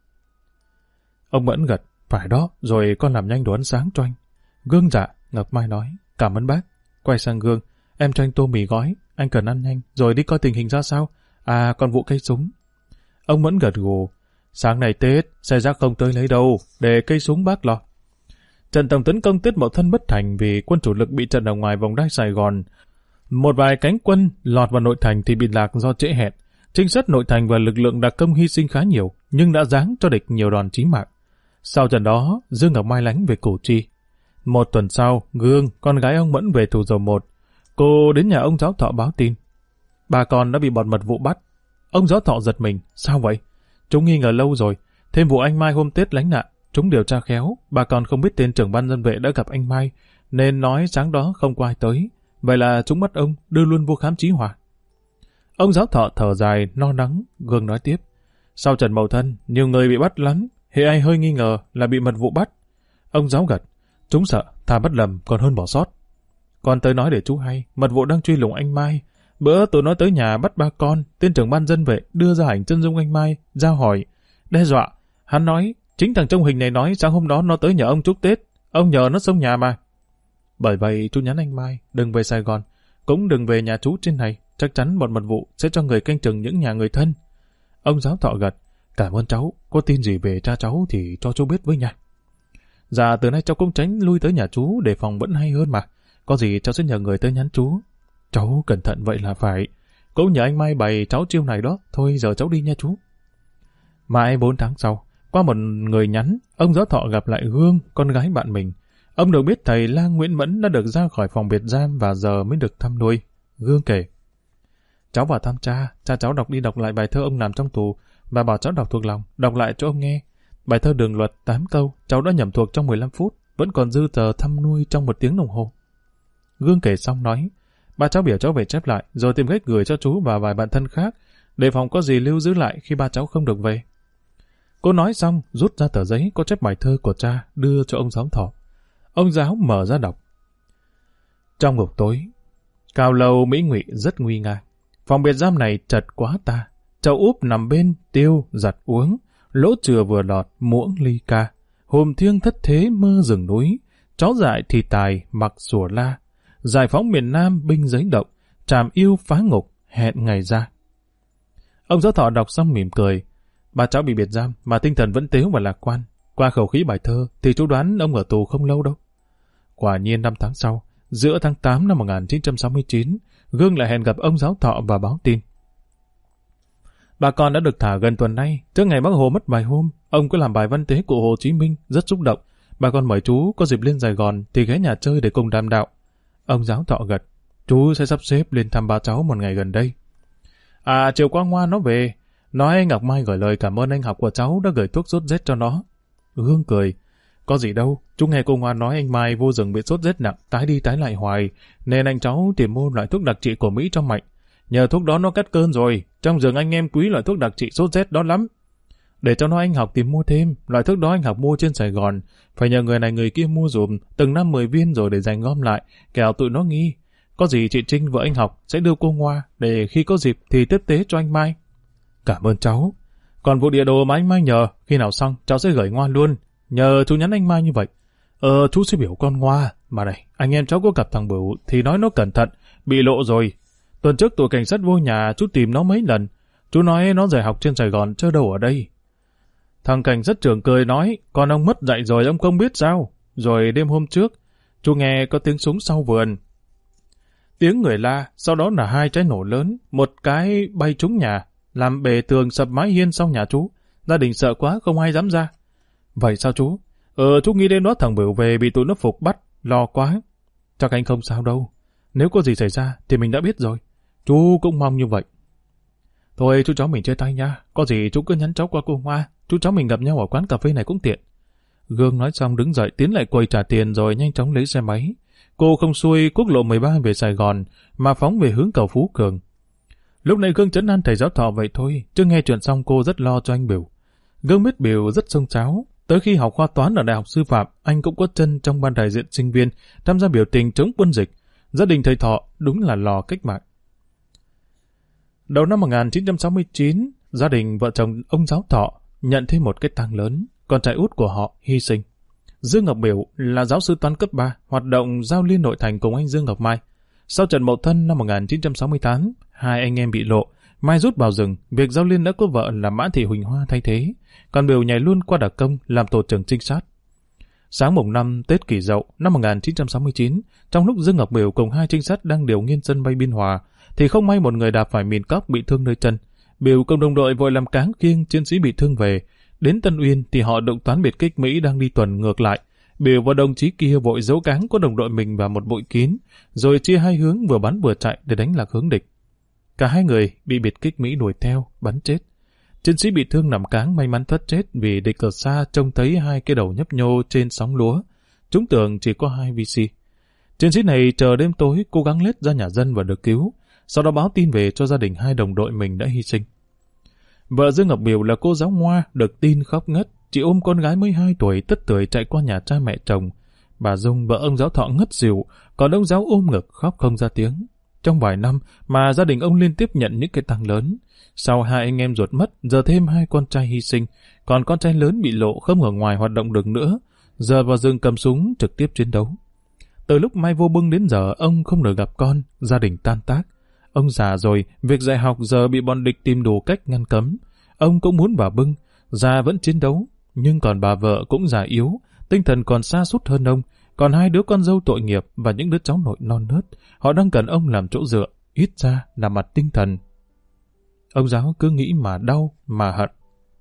Ông Mẫn gật: Phải đó, rồi con làm nhanh đồ ăn sáng cho anh. Gương dạ. Ngọc Mai nói: Cảm ơn bác. Quay sang Gương: Em cho anh tô mì gói, anh cần ăn nhanh, rồi đi coi tình hình ra sao. À, còn vụ cây súng. Ông Mẫn gật gù: Sáng nay Tết, xe rác không tới lấy đâu, để cây súng bác lo. Trận tổng tấn công Tết Mậu Thân bất thành vì quân chủ lực bị trận ở ngoài vòng đai Sài Gòn. Một vài cánh quân lọt vào nội thành thì bị lạc do trễ hẹn. Trinh sát nội thành và lực lượng đặc công hy sinh khá nhiều, nhưng đã giáng cho địch nhiều đòn chí mạng. Sau trận đó, Dương Ngọc Mai lánh về Củ Chi. Một tuần sau, Gương, con gái ông Mẫn về Thủ Dầu Một. Cô đến nhà ông Giáo Thọ báo tin: Bà con đã bị bọn mật vụ bắt. Ông Giáo Thọ giật mình: Sao vậy? Chúng nghi ngờ lâu rồi. Thêm vụ anh Mai hôm Tết lánh nạn, chúng điều tra khéo. Bà con không biết tên trưởng ban dân vệ đã gặp anh Mai, nên nói sáng đó không có ai tới. Vậy là chúng bắt ông, đưa luôn vô khám chí hỏa. Ông Giáo Thọ thở dài, no nắng. Gương nói tiếp: Sau trận Mậu Thân, nhiều người bị bắt lắm. Hễ ai hơi nghi ngờ là bị mật vụ bắt. Ông Giáo gật: Chúng sợ, thà bắt lầm còn hơn bỏ sót. Con tới nói để chú hay, mật vụ đang truy lùng anh Mai. Bữa tụi nó tới nhà bắt ba con, tên trưởng ban dân vệ đưa ra ảnh chân dung anh Mai, ra hỏi, đe dọa. Hắn nói, chính thằng trong hình này nói sáng hôm đó nó tới nhà ông chúc Tết, ông nhờ nó sống nhà mà. Bởi vậy chú nhắn anh Mai, đừng về Sài Gòn, cũng đừng về nhà chú trên này, chắc chắn bọn mật vụ sẽ cho người canh chừng những nhà người thân. Ông Giáo Thọ gật: Cảm ơn cháu, có tin gì về cha cháu thì cho chú biết với nha. Dạ, từ nay cháu cũng tránh lui tới nhà chú để phòng vẫn hay hơn mà. Có gì cháu sẽ nhờ người tới nhắn chú. Cháu cẩn thận vậy là phải. Cũng nhờ anh Mai bày cháu chiêu này đó. Thôi giờ cháu đi nha chú. Mãi bốn tháng sau, qua một người nhắn, ông Giáo Thọ gặp lại Gương, con gái bạn mình. Ông được biết thầy lang Nguyễn Mẫn đã được ra khỏi phòng biệt giam và giờ mới được thăm nuôi. Gương kể: Cháu vào thăm cha, cha cháu đọc đi đọc lại bài thơ ông làm trong tù và bảo cháu đọc thuộc lòng, đọc lại cho ông nghe. Bài thơ Đường Luật tám câu, cháu đã nhẩm thuộc trong mười lăm phút, vẫn còn dư tờ thăm nuôi trong một tiếng đồng hồ. Gương kể xong nói: Ba cháu biểu cháu về chép lại, rồi tìm cách gửi cho chú và vài bạn thân khác, để phòng có gì lưu giữ lại khi ba cháu không được về. Cô nói xong, rút ra tờ giấy có chép bài thơ của cha, đưa cho ông Giáo Thọ. Ông Giáo mở ra đọc: Trong ngục tối, cao lầu Mỹ Ngụy rất nguy nga. Phòng biệt giam này chật quá ta. Chậu úp nằm bên, tiêu, giặt uống. Lỗ chừa vừa lọt, muỗng ly ca. Hồn thiêng thất thế mơ rừng núi. Chó dại thì tài, mặc sủa la. Giải phóng miền Nam binh giấy động. Tràm yêu phá ngục, hẹn ngày ra. Ông Giáo Thọ đọc xong mỉm cười. Ba cháu bị biệt giam mà tinh thần vẫn tếu và lạc quan. Qua khẩu khí bài thơ thì chú đoán ông ở tù không lâu đâu. Quả nhiên năm tháng sau, giữa tháng tám năm một nghìn chín trăm sáu mươi chín, Gương lại hẹn gặp ông Giáo Thọ và báo tin. Bà con đã được thả gần tuần nay. Trước ngày Bác Hồ mất vài hôm, ông có làm bài văn tế của Hồ Chí Minh rất xúc động. Bà con mời chú có dịp lên Sài Gòn thì ghé nhà chơi để cùng đàm đạo. Ông Giáo Thọ gật: Chú sẽ sắp xếp lên thăm ba cháu một ngày gần đây. À, chiều qua Ngoan nó về, nói Ngọc Mai gửi lời cảm ơn anh học của cháu đã gửi thuốc sốt rét cho nó. Gương cười: Có gì đâu, chú nghe cô Ngoan nói anh Mai vô rừng bị sốt rét nặng, tái đi tái lại hoài, nên anh cháu tìm mua loại thuốc đặc trị của Mỹ cho Mạnh. Nhờ thuốc đó nó cắt cơn rồi, trong rừng anh em quý loại thuốc đặc trị sốt rét đó lắm. Để cho nó anh học tìm mua thêm, loại thuốc đó anh học mua trên Sài Gòn, phải nhờ người này người kia mua dùm, từng năm mười viên rồi để dành gom lại, kẻo tụi nó nghi. Có gì chị Trinh vợ anh học sẽ đưa cô Ngoa, để khi có dịp thì tiếp tế cho anh Mai. Cảm ơn cháu. Còn vụ địa đồ mà anh Mai nhờ, khi nào xong cháu sẽ gửi Ngoa luôn. Nhờ chú nhắn anh Mai như vậy. Ờ, chú sẽ biểu con Ngoa. Mà này, anh em cháu có gặp thằng Bửu thì nói nó cẩn thận, bị lộ rồi. Tuần trước tụi cảnh sát vô nhà chú tìm nó mấy lần. Chú nói nó rời học trên Sài Gòn chứ đâu ở đây. Thằng cảnh sát trưởng cười nói, con ông mất dạy rồi ông không biết sao. Rồi đêm hôm trước, chú nghe có tiếng súng sau vườn. Tiếng người la, sau đó là hai trái nổ lớn, một cái bay trúng nhà, làm bể tường sập mái hiên sau nhà chú. Gia đình sợ quá không ai dám ra. Vậy sao chú? Ờ, chú nghĩ đến đó thằng Bửu về bị tụi nó phục bắt, lo quá. Chắc anh không sao đâu. Nếu có gì xảy ra thì mình đã biết rồi. Chú cũng mong như vậy. Thôi chú cháu mình chia tay nha. Có gì chú cứ nhắn cháu qua cô Hoa. Chú cháu mình gặp nhau ở quán cà phê này cũng tiện. Gương nói xong đứng dậy tiến lại quầy trả tiền rồi nhanh chóng lấy xe máy. Cô không xuôi quốc lộ mười ba về Sài Gòn mà phóng về hướng cầu Phú Cường. Lúc này Gương trấn an thầy giáo Thọ vậy thôi, chứ nghe chuyện xong cô rất lo cho anh Bửu. Gương biết Bửu rất xông xáo. Tới khi học khoa toán ở Đại học Sư phạm, anh cũng có chân trong ban đại diện sinh viên tham gia biểu tình chống quân dịch. Gia đình thầy Thọ đúng là lò cách mạng. Đầu năm một nghìn chín trăm sáu mươi chín, gia đình vợ chồng ông giáo Thọ nhận thêm một cái tang lớn, con trai út của họ hy sinh. Dương Ngọc Biểu là giáo sư toán cấp ba, hoạt động giao liên nội thành cùng anh Dương Ngọc Mai. Sau trận Mậu Thân năm một nghìn chín trăm sáu mươi tám, hai anh em bị lộ, Mai rút vào rừng, việc giao liên đã có vợ là Mã Thị Huỳnh Hoa thay thế, còn Biểu nhảy luôn qua đặc công làm tổ trưởng trinh sát. Sáng mùng năm Tết Kỷ Dậu năm một nghìn chín trăm sáu mươi chín, trong lúc Dương Ngọc Biểu cùng hai trinh sát đang điều nghiên sân bay Biên Hòa, thì không may một người đạp phải mìn cóc bị thương nơi chân. Biểu cùng đồng đội vội làm cáng khiêng chiến sĩ bị thương về. Đến Tân Uyên thì họ đụng toán biệt kích Mỹ đang đi tuần ngược lại. Biểu và đồng chí kia vội giấu cáng của đồng đội mình vào một bụi kín, rồi chia hai hướng vừa bắn vừa chạy để đánh lạc hướng địch. Cả hai người bị biệt kích Mỹ đuổi theo, bắn chết. Chiến sĩ bị thương nằm cáng may mắn thoát chết vì địch ở xa trông thấy hai cái đầu nhấp nhô trên sóng lúa. Chúng tưởng chỉ có hai vê xê. Chiến sĩ này chờ đêm tối cố gắng lết ra nhà dân và được cứu, sau đó báo tin về cho gia đình hai đồng đội mình đã hy sinh. Vợ Dương Ngọc Biểu là cô giáo Ngoa, được tin khóc ngất, chị ôm con gái mới hai tuổi tất tưởi chạy qua nhà cha mẹ chồng. Bà Dung vợ ông giáo Thọ ngất xỉu, còn ông giáo ôm ngực khóc không ra tiếng. Trong vài năm mà gia đình ông liên tiếp nhận những cái tang lớn. Sau hai anh em ruột mất, giờ thêm hai con trai hy sinh, còn con trai lớn bị lộ không ở ngoài hoạt động được nữa, giờ vào rừng cầm súng trực tiếp chiến đấu. Từ lúc Mai vô bưng đến giờ ông không được gặp con, gia đình tan tác. Ông già rồi, việc dạy học giờ bị bọn địch tìm đủ cách ngăn cấm. Ông cũng muốn vào bưng, già vẫn chiến đấu, nhưng còn bà vợ cũng già yếu, tinh thần còn sa sút hơn ông, còn hai đứa con dâu tội nghiệp và những đứa cháu nội non nớt, họ đang cần ông làm chỗ dựa, ít ra là mặt tinh thần. Ông giáo cứ nghĩ mà đau, mà hận.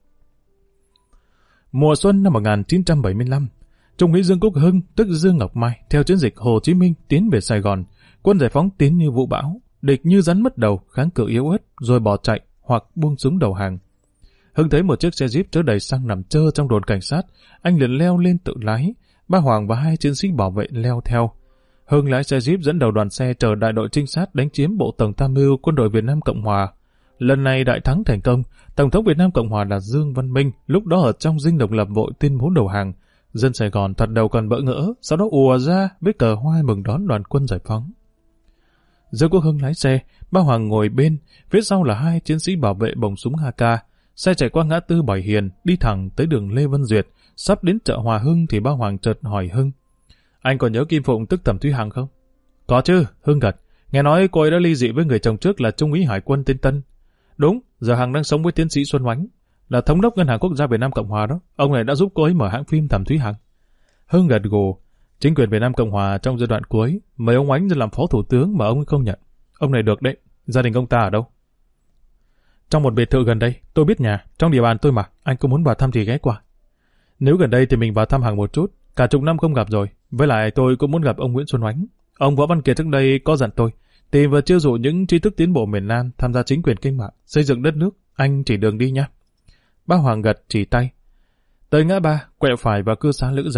Mùa xuân năm một nghìn chín trăm bảy mươi lăm, Trung úy Dương Quốc Hưng, tức Dương Ngọc Mai, theo chiến dịch Hồ Chí Minh tiến về Sài Gòn, quân giải phóng tiến như vũ bão, địch như rắn mất đầu, kháng cự yếu ớt, rồi bỏ chạy hoặc buông súng đầu hàng. Hưng thấy một chiếc xe jeep chở đầy xăng nằm trơ trong đồn cảnh sát, anh liền leo lên tự lái, ba Hoàng và hai chiến sĩ bảo vệ leo theo. Hưng lái xe jeep dẫn đầu đoàn xe chở đại đội trinh sát đánh chiếm bộ tổng tham mưu quân đội Việt Nam Cộng Hòa. Lần này đại thắng thành công, Tổng thống Việt Nam Cộng Hòa là Dương Văn Minh, lúc đó ở trong dinh độc lập vội tuyên bố đầu hàng. Dân Sài Gòn thật đầu còn bỡ ngỡ, sau đó ùa ra với cờ hoa mừng đón đoàn quân giải phóng. Dương Quốc Hưng lái xe, ba Hoàng ngồi bên, phía sau là hai chiến sĩ bảo vệ bồng súng a ca. Xe chạy qua ngã tư Bảy Hiền, đi thẳng tới đường Lê Văn Duyệt, sắp đến chợ Hòa Hưng thì ba Hoàng chợt hỏi Hưng: "Anh còn nhớ Kim Phụng tức Thẩm Thúy Hằng không?" "Có chứ," Hưng gật. "Nghe nói cô ấy đã ly dị với người chồng trước là Trung úy Hải quân tên Tân." "Đúng, giờ Hằng đang sống với tiến sĩ Xuân Oánh, là thống đốc Ngân hàng Quốc gia Việt Nam Cộng Hòa đó. Ông này đã giúp cô ấy mở hãng phim Thẩm Thúy Hằng." Hưng gật gù. Chính quyền Việt Nam Cộng Hòa trong giai đoạn cuối mời ông Oánh ra làm phó thủ tướng mà ông ấy không nhận. Ông này được đấy. Gia đình ông ta ở đâu? "Trong một biệt thự gần đây. Tôi biết nhà, trong địa bàn tôi mà. Anh có muốn vào thăm thì ghé qua." "Nếu gần đây thì mình vào thăm Hằng một chút. Cả chục năm không gặp rồi. Với lại tôi cũng muốn gặp ông Nguyễn Xuân Oánh. Ông Võ Văn Kiệt trước đây có dặn tôi tìm và chiêu dụ những trí thức tiến bộ miền Nam tham gia chính quyền cách mạng, xây dựng đất nước. Anh chỉ đường đi nha." Ba Hoàng gật chỉ tay. Tới ngã ba, quẹo phải vào cư xá Lữ Gia.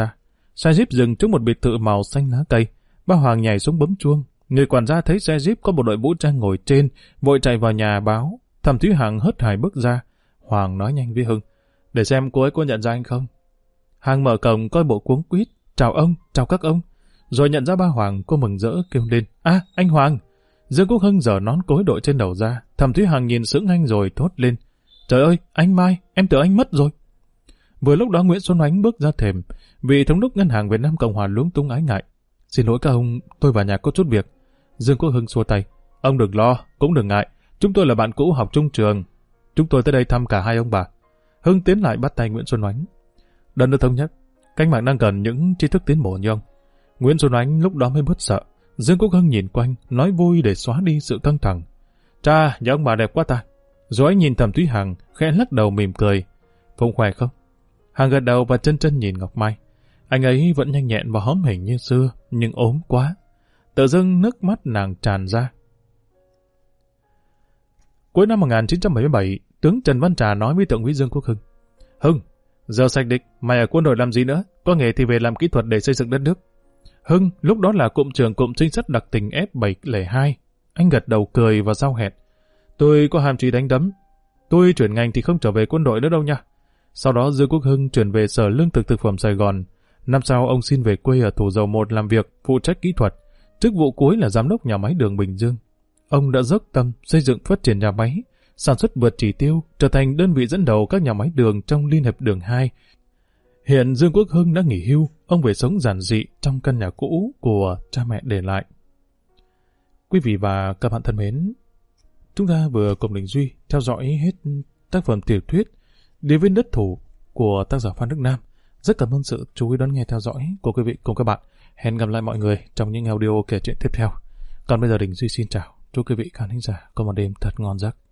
Xe Jeep dừng trước một biệt thự màu xanh lá cây. Ba Hoàng nhảy xuống bấm chuông. Người quản gia thấy xe Jeep có một đội vũ trang ngồi trên, vội chạy vào nhà báo. Thẩm Thúy Hằng hớt hải bước ra. Hoàng nói nhanh với Hưng, để xem cô ấy có nhận ra anh không. Hằng mở cổng coi bộ cuống quýt, chào ông, chào các ông. Rồi nhận ra ba Hoàng, cô mừng rỡ kêu lên, à, anh Hoàng. Dương Quốc Hưng giở nón cối đội trên đầu ra. Thẩm Thúy Hằng nhìn sững anh rồi thốt lên, trời ơi, anh Mai, em tưởng anh mất rồi. Vừa lúc đó Nguyễn Xuân Oánh bước ra thềm, vị thống đốc ngân hàng Việt Nam Cộng Hòa luống tung ái ngại. Xin lỗi các ông, tôi vào nhà có chút việc. Dương Quốc Hưng xua tay, ông đừng lo, cũng đừng ngại, chúng tôi là bạn cũ học chung trường. Chúng tôi tới đây thăm cả hai ông bà. Hưng tiến lại bắt tay Nguyễn Xuân Oánh. Đất nước thống nhất, cách mạng đang cần những tri thức tiến bộ như ông. Nguyễn Xuân Oánh lúc đó mới bớt sợ. Dương Quốc Hưng nhìn quanh, nói vui để xóa đi sự căng thẳng. Cha, nhà ông bà đẹp quá ta. Rồi anh nhìn Thẩm Thúy Hằng, khẽ lắc đầu mỉm cười. Phụng khỏe không? Hằng gật đầu và chân chân nhìn Ngọc Mai. Anh ấy vẫn nhanh nhẹn và hóm hình như xưa, nhưng ốm quá. Tự dưng nước mắt nàng tràn ra. Cuối năm một nghìn chín trăm bảy mươi bảy, tướng Trần Văn Trà nói với Thượng úy Dương Quốc Hưng. Hưng, giờ sạch địch, mày ở quân đội làm gì nữa? Có nghề thì về làm kỹ thuật để xây dựng đất nước. Hưng lúc đó là cụm trưởng cụm trinh sát đặc tình F bảy không hai. Anh gật đầu cười và giao hẹn. Tôi có hàm chí đánh đấm. Tôi chuyển ngành thì không trở về quân đội nữa đâu nha. Sau đó Dương Quốc Hưng chuyển về Sở Lương thực Thực phẩm Sài Gòn. Năm sau ông xin về quê ở Thủ Dầu Một làm việc, phụ trách kỹ thuật. Chức vụ cuối là giám đốc nhà máy đường Bình Dương. Ông đã dốc tâm xây dựng phát triển nhà máy, sản xuất vượt chỉ tiêu, trở thành đơn vị dẫn đầu các nhà máy đường trong Liên hiệp Đường hai. Hiện Dương Quốc Hưng đã nghỉ hưu, ông về sống giản dị trong căn nhà cũ của cha mẹ để lại. Quý vị và các bạn thân mến, chúng ta vừa cùng Đình Duy theo dõi hết tác phẩm tiểu thuyết Điệp viên đất thủ của tác giả Phan Đức Nam. Rất cảm ơn sự chú ý đón nghe theo dõi của quý vị cùng các bạn. Hẹn gặp lại mọi người trong những audio kể chuyện tiếp theo. Còn bây giờ Đình Duy xin chào. Chúc quý vị khán thính giả có một đêm thật ngon giấc.